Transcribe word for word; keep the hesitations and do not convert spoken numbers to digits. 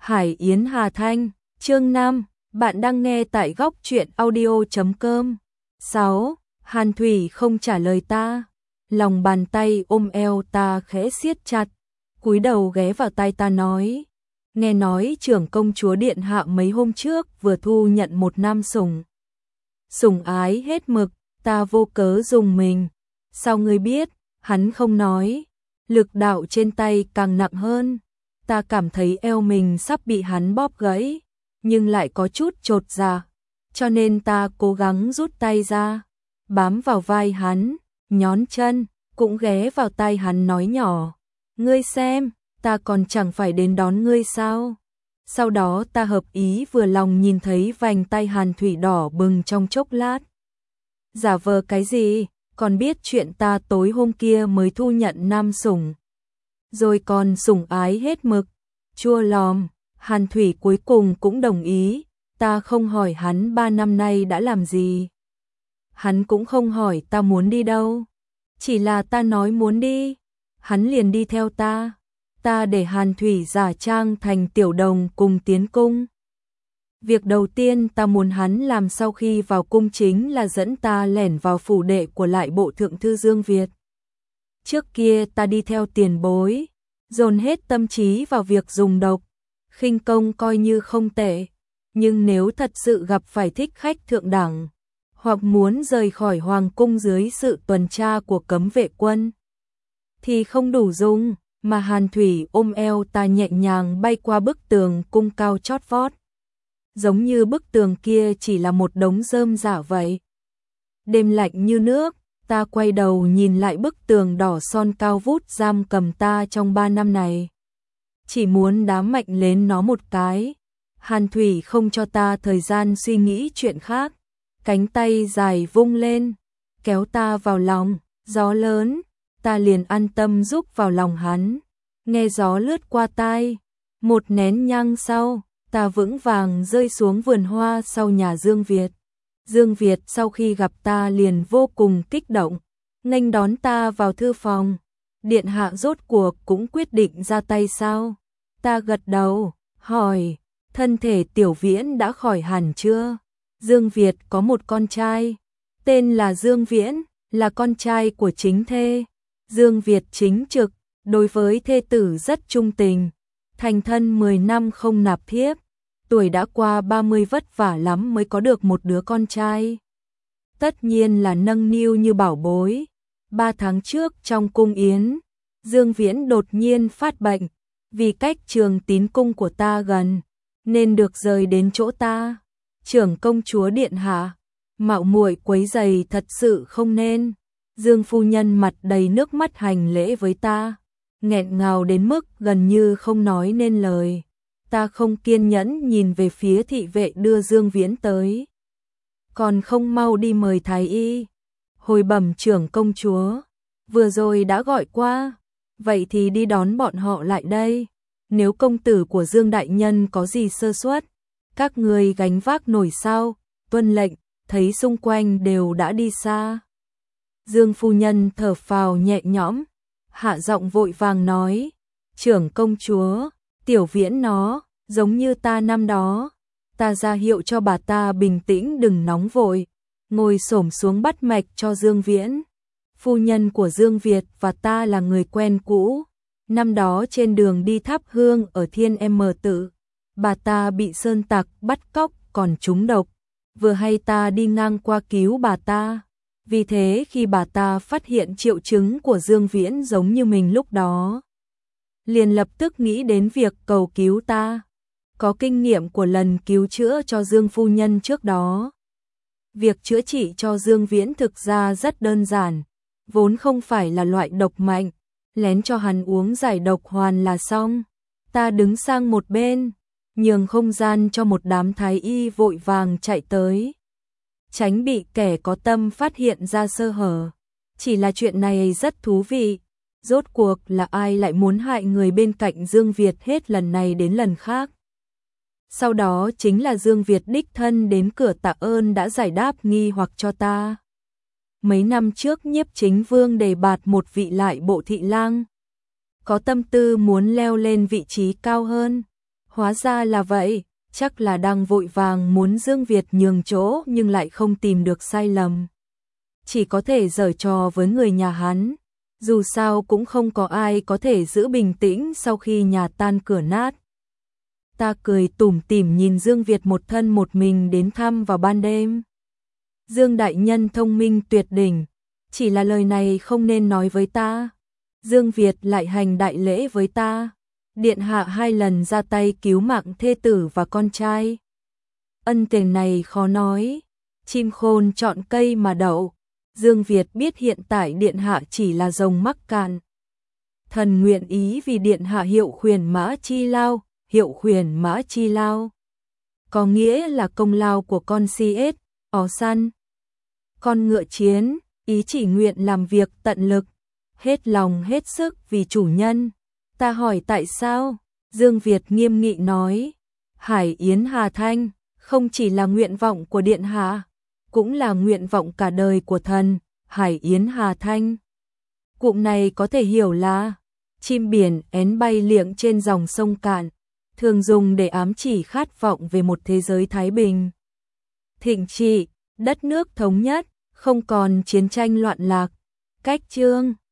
Hải Yến Hà Thanh, chương năm, bạn đang nghe tại góc truyện audio chấm com. sáu. Hàn Thủy không trả lời ta, lòng bàn tay ôm eo ta khẽ siết chặt, cúi đầu ghé vào tai ta nói, nghe nói trưởng công chúa điện hạ mấy hôm trước vừa thu nhận một nam sủng. Sủng ái hết mực, ta vô cớ dùng mình. Sao ngươi biết? Hắn không nói. Lực đạo trên tay càng nặng hơn. Ta cảm thấy eo mình sắp bị hắn bóp gãy, nhưng lại có chút chột dạ, cho nên ta cố gắng rút tay ra, bám vào vai hắn, nhón chân, cũng ghé vào tai hắn nói nhỏ, ngươi xem, ta còn chẳng phải đến đón ngươi sao? Sau đó ta hợp ý vừa lòng nhìn thấy vành tay Hàn Thủy đỏ bừng trong chốc lát. Giả vờ cái gì, còn biết chuyện ta tối hôm kia mới thu nhận nam sủng. Rồi còn sủng ái hết mực, chua lòm. Hàn Thủy cuối cùng cũng đồng ý, ta không hỏi hắn ba năm nay đã làm gì. Hắn cũng không hỏi ta muốn đi đâu, chỉ là ta nói muốn đi, hắn liền đi theo ta. Ta để Hàn Thủy giả trang thành tiểu đồng cùng tiến cung. Việc đầu tiên ta muốn hắn làm sau khi vào cung chính là dẫn ta lẻn vào phủ đệ của lại bộ thượng thư Dương Việt. Trước kia ta đi theo tiền bối, dồn hết tâm trí vào việc dùng độc, khinh công coi như không tệ, nhưng nếu thật sự gặp phải thích khách thượng đẳng, hoặc muốn rời khỏi hoàng cung dưới sự tuần tra của cấm vệ quân, thì không đủ dùng. Mà Hàn Thủy ôm eo ta nhẹ nhàng bay qua bức tường cung cao chót vót, giống như bức tường kia chỉ là một đống rơm rả vậy. Đêm lạnh như nước, ta quay đầu nhìn lại bức tường đỏ son cao vút giam cầm ta trong ba năm này, chỉ muốn đá mạnh lên nó một cái. Hàn Thủy không cho ta thời gian suy nghĩ chuyện khác, cánh tay dài vung lên, kéo ta vào lòng, gió lớn, ta liền an tâm rúc vào lòng hắn, nghe gió lướt qua tai. Một nén nhang sau, ta vững vàng rơi xuống vườn hoa sau nhà Dương Việt. Dương Việt sau khi gặp ta liền vô cùng kích động, nghênh đón ta vào thư phòng. Điện hạ rốt cuộc cũng quyết định ra tay sao? Ta gật đầu, hỏi, thân thể Tiểu Viễn đã khỏi hẳn chưa? Dương Việt có một con trai, tên là Dương Viễn, là con trai của chính thê. Dương Việt chính trực, đối với thê tử rất trung tình, thành thân mười năm không nạp thiếp, tuổi đã qua ba mươi vất vả lắm mới có được một đứa con trai. Tất nhiên là nâng niu như bảo bối. Ba tháng trước trong cung yến, Dương Viễn đột nhiên phát bệnh, vì cách Trường Tín cung của ta gần, nên được rời đến chỗ ta. Trưởng công chúa điện hạ, mạo muội quấy rầy thật sự không nên. Dương phu nhân mặt đầy nước mắt hành lễ với ta, nghẹn ngào đến mức gần như không nói nên lời. Ta không kiên nhẫn nhìn về phía thị vệ đưa Dương Viễn tới. Còn không mau đi mời thái y. Hồi bẩm trưởng công chúa, vừa rồi đã gọi qua, vậy thì đi đón bọn họ lại đây. Nếu công tử của Dương đại nhân có gì sơ suất, các người gánh vác nổi sao? Tuân lệnh. Thấy xung quanh đều đã đi xa, Dương phu nhân thở phào nhẹ nhõm, hạ giọng vội vàng nói, trưởng công chúa, Tiểu Viễn nó, giống như ta năm đó. Ta ra hiệu cho bà ta bình tĩnh đừng nóng vội, ngồi xổm xuống bắt mạch cho Dương Viễn. Phu nhân của Dương Việt và ta là người quen cũ, năm đó trên đường đi thắp hương ở Thiên Em Tự, bà ta bị sơn tặc bắt cóc còn trúng độc, vừa hay ta đi ngang qua cứu bà ta. Vì thế khi bà ta phát hiện triệu chứng của Dương Viễn giống như mình lúc đó, liền lập tức nghĩ đến việc cầu cứu ta. Có kinh nghiệm của lần cứu chữa cho Dương phu nhân trước đó, việc chữa trị cho Dương Viễn thực ra rất đơn giản, vốn không phải là loại độc mạnh, lén cho hắn uống giải độc hoàn là xong. Ta đứng sang một bên, nhường không gian cho một đám thái y vội vàng chạy tới, tránh bị kẻ có tâm phát hiện ra sơ hở. Chỉ là chuyện này rất thú vị, rốt cuộc là ai lại muốn hại người bên cạnh Dương Việt hết lần này đến lần khác. Sau đó chính là Dương Việt đích thân đến cửa tạ ơn đã giải đáp nghi hoặc cho ta. Mấy năm trước Nhiếp Chính Vương đề bạt một vị lại bộ thị lang, có tâm tư muốn leo lên vị trí cao hơn, Hóa ra là vậy, chắc là đang vội vàng muốn Dương Việt nhường chỗ nhưng lại không tìm được sai lầm. Chỉ có thể giở trò với người nhà hắn. Dù sao cũng không có ai có thể giữ bình tĩnh sau khi nhà tan cửa nát. Ta cười tủm tỉm nhìn Dương Việt một thân một mình đến thăm vào ban đêm. Dương đại nhân thông minh tuyệt đỉnh, chỉ là lời này không nên nói với ta. Dương Việt lại hành đại lễ với ta. Điện hạ hai lần ra tay cứu mạng thê tử và con trai. Ân tình này khó nói, chim khôn chọn cây mà đậu. Dương Việt biết hiện tại điện hạ chỉ là rồng mắc cạn. Thần nguyện ý vì điện hạ hiệu khuyển mã chi lao, hiệu khuyển mã chi lao. Có nghĩa là công lao của con si ết, ó săn. Con ngựa chiến, ý chỉ nguyện làm việc tận lực, hết lòng hết sức vì chủ nhân. Ta hỏi tại sao? Dương Việt nghiêm nghị nói, Hải Yến Hà Thanh, không chỉ là nguyện vọng của điện hạ, cũng là nguyện vọng cả đời của thần, Hải Yến Hà Thanh. Cụm này có thể hiểu là chim biển én bay liệng trên dòng sông cạn, thường dùng để ám chỉ khát vọng về một thế giới thái bình, thịnh trị, đất nước thống nhất, không còn chiến tranh loạn lạc. Cách chương